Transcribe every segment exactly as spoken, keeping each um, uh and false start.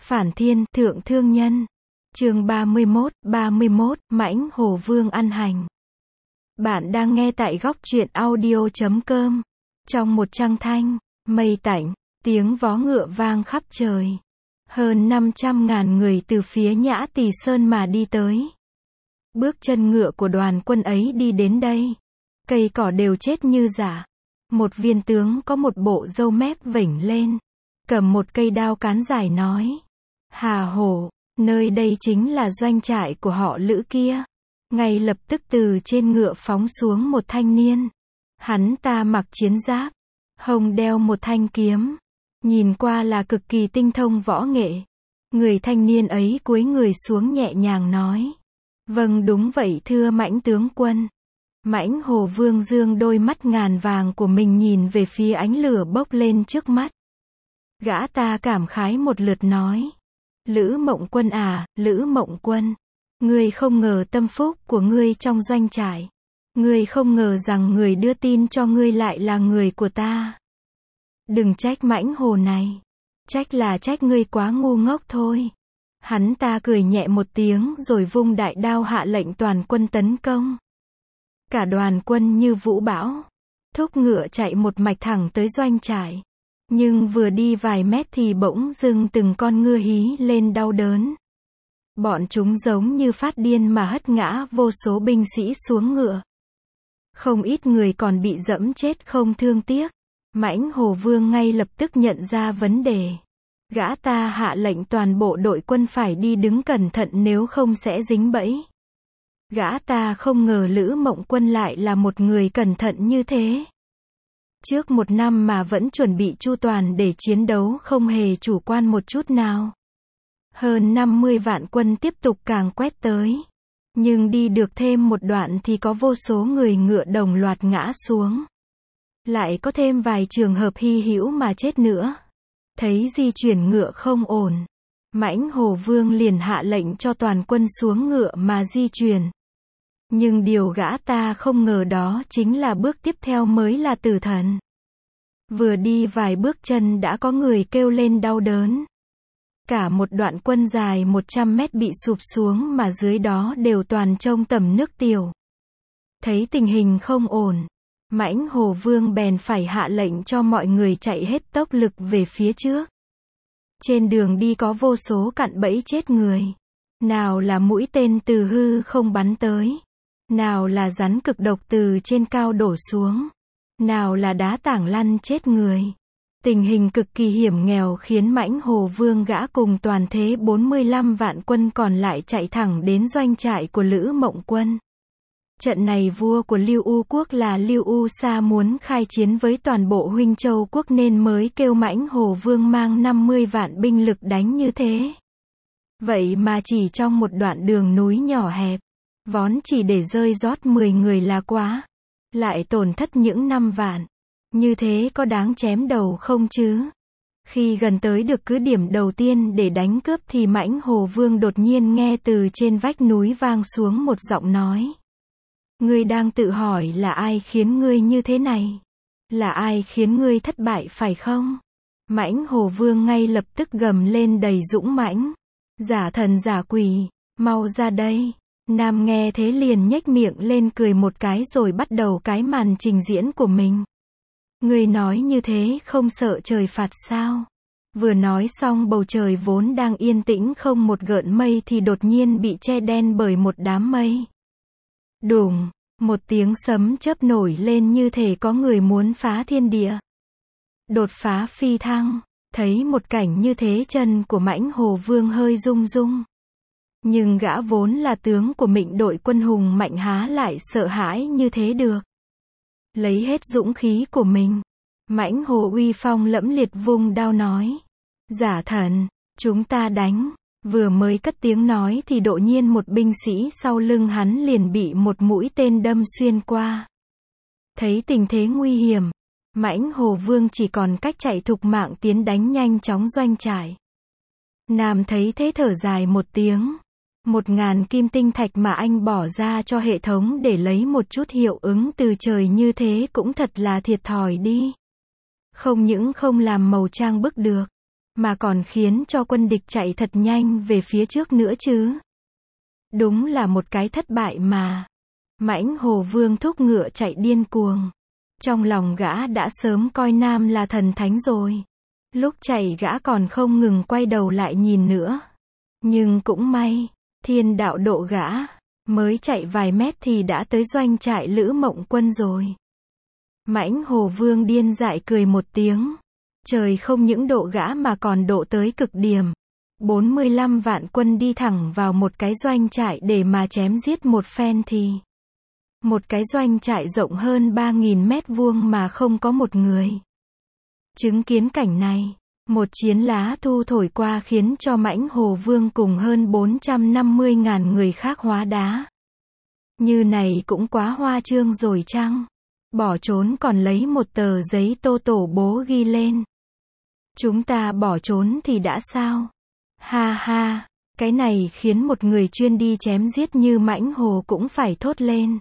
Phản thiên, thượng thương nhân. Chương ba mươi mốt, ba mươi mốt, Mãnh Hổ Vương ăn hành. Bạn đang nghe tại góc truyện audio chấm com. Trong một trăng thanh, mây tạnh, tiếng vó ngựa vang khắp trời. Hơn năm trăm ngàn người từ phía Nhã Tỳ Sơn mà đi tới. Bước chân ngựa của đoàn quân ấy đi đến đây. Cây cỏ đều chết như giả. Một viên tướng có một bộ râu mép vểnh lên. Cầm một cây đao cán dài nói. Hà hổ, nơi đây chính là doanh trại của họ Lữ kia. Ngay lập tức từ trên ngựa phóng xuống một thanh niên. Hắn ta mặc chiến giáp, hông đeo một thanh kiếm. Nhìn qua là cực kỳ tinh thông võ nghệ. Người thanh niên ấy cúi người xuống nhẹ nhàng nói. Vâng, đúng vậy thưa Mãnh tướng quân. Mãnh Hổ Vương dương đôi mắt ngàn vàng của mình nhìn về phía ánh lửa bốc lên trước mắt. Gã ta cảm khái một lượt nói. Lữ Mộng Quân à, Lữ Mộng Quân. Ngươi không ngờ tâm phúc của ngươi trong doanh trại. Ngươi không ngờ rằng người đưa tin cho ngươi lại là người của ta. Đừng trách Mãnh Hổ này. Trách là trách ngươi quá ngu ngốc thôi. Hắn ta cười nhẹ một tiếng rồi vung đại đao hạ lệnh toàn quân tấn công. Cả đoàn quân như vũ bão. Thúc ngựa chạy một mạch thẳng tới doanh trại. Nhưng vừa đi vài mét thì bỗng dưng từng con ngựa hí lên đau đớn. Bọn chúng giống như phát điên mà hất ngã vô số binh sĩ xuống ngựa. Không ít người còn bị dẫm chết không thương tiếc. Mãnh Hổ Vương ngay lập tức nhận ra vấn đề. Gã ta hạ lệnh toàn bộ đội quân phải đi đứng cẩn thận nếu không sẽ dính bẫy. Gã ta không ngờ Lữ Mộng Quân lại là một người cẩn thận như thế. Trước một năm mà vẫn chuẩn bị chu toàn để chiến đấu, không hề chủ quan một chút nào. Hơn năm mươi vạn quân tiếp tục càng quét tới. Nhưng đi được thêm một đoạn thì có vô số người ngựa đồng loạt ngã xuống. Lại có thêm vài trường hợp hy hữu mà chết nữa. Thấy di chuyển ngựa không ổn, Mãnh Hổ Vương liền hạ lệnh cho toàn quân xuống ngựa mà di chuyển. Nhưng điều gã ta không ngờ đó chính là bước tiếp theo mới là tử thần. Vừa đi vài bước chân đã có người kêu lên đau đớn. Cả một đoạn quân dài một trăm mét bị sụp xuống mà dưới đó đều toàn trông tầm nước tiểu. Thấy tình hình không ổn, Mãnh Hổ Vương bèn phải hạ lệnh cho mọi người chạy hết tốc lực về phía trước. Trên đường đi có vô số cạm bẫy chết người. Nào là mũi tên từ hư không bắn tới. Nào là rắn cực độc từ trên cao đổ xuống. Nào là đá tảng lăn chết người. Tình hình cực kỳ hiểm nghèo khiến Mãnh Hổ Vương gã cùng toàn thế bốn mươi lăm vạn quân còn lại chạy thẳng đến doanh trại của Lữ Mộng Quân. Trận này vua của Lưu U quốc là Lưu U Sa muốn khai chiến với toàn bộ Huynh Châu quốc nên mới kêu Mãnh Hổ Vương mang năm mươi vạn binh lực đánh như thế. Vậy mà chỉ trong một đoạn đường núi nhỏ hẹp, vón chỉ để rơi rót mười người là quá. Lại tổn thất những năm vạn. Như thế có đáng chém đầu không chứ? Khi gần tới được cứ điểm đầu tiên để đánh cướp thì Mãnh Hổ Vương đột nhiên nghe từ trên vách núi vang xuống một giọng nói. Ngươi đang tự hỏi là ai khiến ngươi như thế này? Là ai khiến ngươi thất bại phải không? Mãnh Hổ Vương ngay lập tức gầm lên đầy dũng mãnh. Giả thần giả quỷ, mau ra đây. Nam nghe thế liền nhếch miệng lên cười một cái rồi bắt đầu cái màn trình diễn của mình. Ngươi nói như thế không sợ trời phạt sao? Vừa nói xong bầu trời vốn đang yên tĩnh không một gợn mây thì đột nhiên bị che đen bởi một đám mây. Đùng, một tiếng sấm chớp nổi lên như thể có người muốn phá thiên địa. Đột phá phi thăng, thấy một cảnh như thế chân của Mãnh Hổ Vương hơi rung rung. Nhưng gã vốn là tướng của Mịnh đội quân hùng mạnh há lại sợ hãi như thế được. Lấy hết dũng khí của mình, Mãnh Hổ uy phong lẫm liệt vung đao nói. Giả thần, chúng ta đánh. Vừa mới cất tiếng nói thì đột nhiên một binh sĩ sau lưng hắn liền bị một mũi tên đâm xuyên qua. Thấy tình thế nguy hiểm, Mãnh Hổ Vương chỉ còn cách chạy thục mạng tiến đánh nhanh chóng doanh trại. Nam thấy thế thở dài một tiếng. Một ngàn kim tinh thạch mà anh bỏ ra cho hệ thống để lấy một chút hiệu ứng từ trời như thế cũng thật là thiệt thòi đi. Không những không làm màu trang bức được, mà còn khiến cho quân địch chạy thật nhanh về phía trước nữa chứ. Đúng là một cái thất bại mà. Mãnh Hồ Vương thúc ngựa chạy điên cuồng. Trong lòng gã đã sớm coi Nam là thần thánh rồi. Lúc chạy gã còn không ngừng quay đầu lại nhìn nữa. Nhưng cũng may, thiên đạo độ gã, mới chạy vài mét thì đã tới doanh trại Lữ Mộng Quân rồi. Mãnh Hồ Vương điên dại cười một tiếng. Trời không những độ gã mà còn độ tới cực điểm. bốn mươi lăm vạn quân đi thẳng vào một cái doanh trại để mà chém giết một phen thì. Một cái doanh trại rộng hơn ba nghìn mét vuông mà không có một người. Chứng kiến cảnh này, một chiến lá thu thổi qua khiến cho Mãnh Hồ Vương cùng hơn bốn trăm năm mươi ngàn người khác hóa đá. Như này cũng quá hoa trương rồi chăng? Bỏ trốn còn lấy một tờ giấy tô tổ bố ghi lên. Chúng ta bỏ trốn thì đã sao? Ha ha, cái này khiến một người chuyên đi chém giết như Mãnh Hồ cũng phải thốt lên.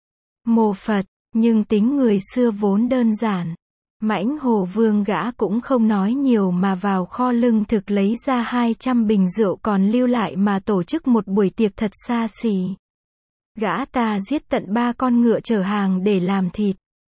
Mô Phật, nhưng tính người xưa vốn đơn giản. Mãnh Hồ Vương gã cũng không nói nhiều mà vào kho lương thực lấy ra hai trăm bình rượu còn lưu lại mà tổ chức một buổi tiệc thật xa xỉ. Gã ta giết tận ba con ngựa chở hàng để làm thịt.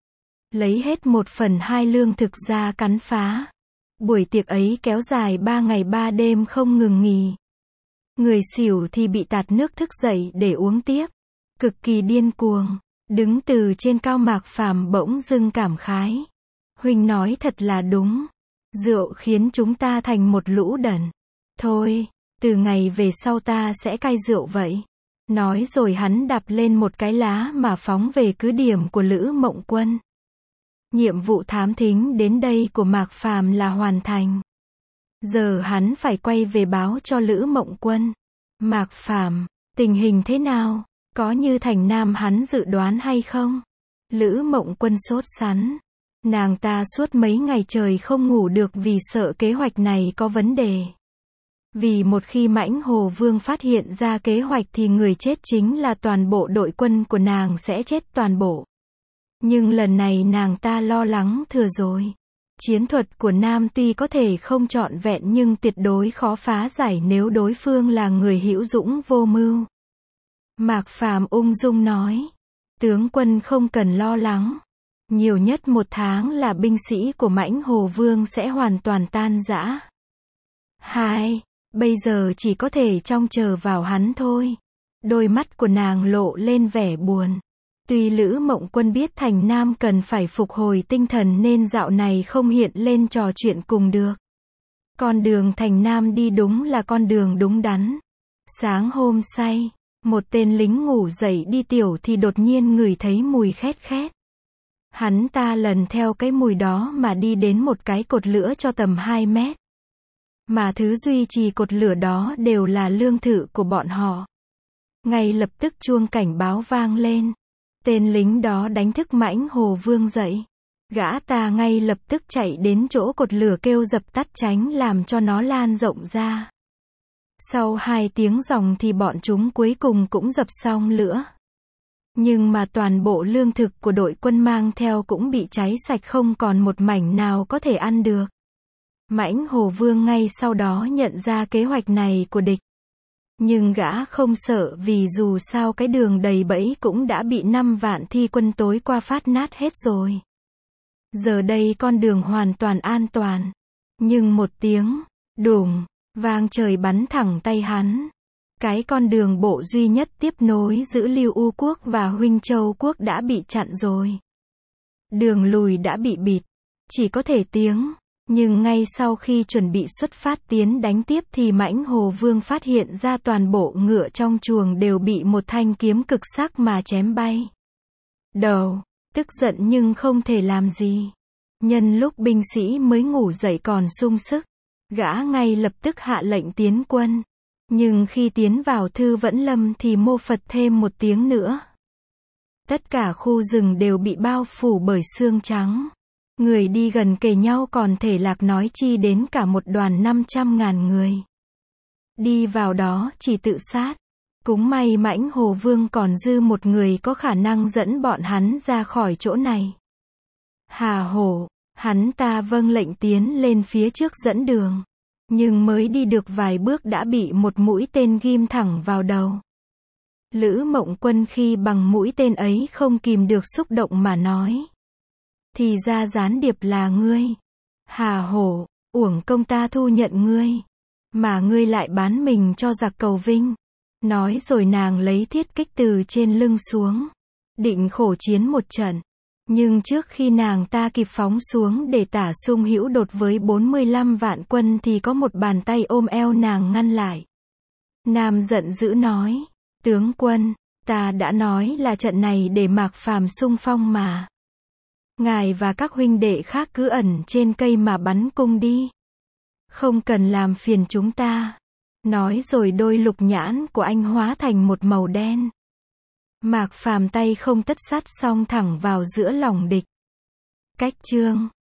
Lấy hết một phần hai lương thực ra cắn phá. Buổi tiệc ấy kéo dài ba ngày ba đêm không ngừng nghỉ. Người xỉu thì bị tạt nước thức dậy để uống tiếp. Cực kỳ điên cuồng. Đứng từ trên cao Mạc Phàm bỗng dưng cảm khái. Huynh nói thật là đúng. Rượu khiến chúng ta thành một lũ đần. Thôi, từ ngày về sau ta sẽ cai rượu vậy. Nói rồi hắn đạp lên một cái lá mà phóng về cứ điểm của Lữ Mộng Quân. Nhiệm vụ thám thính đến đây của Mạc Phàm là hoàn thành. Giờ hắn phải quay về báo cho Lữ Mộng Quân. Mạc Phàm, tình hình thế nào? Có như thành nam hắn dự đoán hay không? Lữ Mộng Quân sốt sắng. Nàng ta suốt mấy ngày trời không ngủ được vì sợ kế hoạch này có vấn đề. Vì một khi Mãnh Hồ Vương phát hiện ra kế hoạch thì người chết chính là toàn bộ đội quân của nàng sẽ chết toàn bộ. Nhưng lần này nàng ta lo lắng thừa rồi. Chiến thuật của Nam tuy có thể không trọn vẹn nhưng tuyệt đối khó phá giải nếu đối phương là người hữu dũng vô mưu. Mạc Phàm ung dung nói. Tướng quân không cần lo lắng. Nhiều nhất một tháng là binh sĩ của Mãnh Hồ Vương sẽ hoàn toàn tan rã. Hai, bây giờ chỉ có thể trông chờ vào hắn thôi. Đôi mắt của nàng lộ lên vẻ buồn. Tuy Lữ Mộng Quân biết thành nam cần phải phục hồi tinh thần nên dạo này không hiện lên trò chuyện cùng được. Con đường thành nam đi đúng là con đường đúng đắn. Sáng hôm say, một tên lính ngủ dậy đi tiểu thì đột nhiên ngửi thấy mùi khét khét. Hắn ta lần theo cái mùi đó mà đi đến một cái cột lửa cho tầm hai mét. Mà thứ duy trì cột lửa đó đều là lương thực của bọn họ. Ngay lập tức chuông cảnh báo vang lên. Tên lính đó đánh thức Mãnh Hồ Vương dậy. Gã ta ngay lập tức chạy đến chỗ cột lửa kêu dập tắt tránh làm cho nó lan rộng ra. Sau hai tiếng ròng thì bọn chúng cuối cùng cũng dập xong lửa. Nhưng mà toàn bộ lương thực của đội quân mang theo cũng bị cháy sạch không còn một mảnh nào có thể ăn được. Mãnh Hồ Vương ngay sau đó nhận ra kế hoạch này của địch. Nhưng gã không sợ vì dù sao cái đường đầy bẫy cũng đã bị năm vạn thi quân tối qua phát nát hết rồi. Giờ đây con đường hoàn toàn an toàn. Nhưng một tiếng, đùng, vang trời bắn thẳng tay hắn. Cái con đường bộ duy nhất tiếp nối giữa Lưu U Quốc và Huynh Châu Quốc đã bị chặn rồi. Đường lùi đã bị bịt. Chỉ có thể tiếng. Nhưng ngay sau khi chuẩn bị xuất phát tiến đánh tiếp thì Mãnh Hồ Vương phát hiện ra toàn bộ ngựa trong chuồng đều bị một thanh kiếm cực sắc mà chém bay. Đầu, tức giận nhưng không thể làm gì. Nhân lúc binh sĩ mới ngủ dậy còn sung sức, gã ngay lập tức hạ lệnh tiến quân. Nhưng khi tiến vào Thư Vẫn Lâm thì mô Phật thêm một tiếng nữa. Tất cả khu rừng đều bị bao phủ bởi xương trắng. Người đi gần kề nhau còn thể lạc nói chi đến cả một đoàn năm trăm ngàn người. Đi vào đó chỉ tự sát. Cũng may Mãnh Hồ Vương còn dư một người có khả năng dẫn bọn hắn ra khỏi chỗ này. Hà Hổ, hắn ta vâng lệnh tiến lên phía trước dẫn đường. Nhưng mới đi được vài bước đã bị một mũi tên ghim thẳng vào đầu. Lữ Mộng Quân khi bằng mũi tên ấy không kìm được xúc động mà nói. Thì ra gián điệp là ngươi. Hà hổ, uổng công ta thu nhận ngươi. Mà ngươi lại bán mình cho giặc cầu vinh. Nói rồi nàng lấy thiết kích từ trên lưng xuống. Định khổ chiến một trận. Nhưng trước khi nàng ta kịp phóng xuống để tả Sung Hữu đột với bốn mươi lăm vạn quân thì có một bàn tay ôm eo nàng ngăn lại. Nam giận dữ nói. Tướng quân, ta đã nói là trận này để Mạc Phàm xung phong mà. Ngài và các huynh đệ khác cứ ẩn trên cây mà bắn cung đi. Không cần làm phiền chúng ta. Nói rồi đôi lục nhãn của anh hóa thành một màu đen. Mạc Phàm tay không tất sát xông thẳng vào giữa lòng địch. Cách chương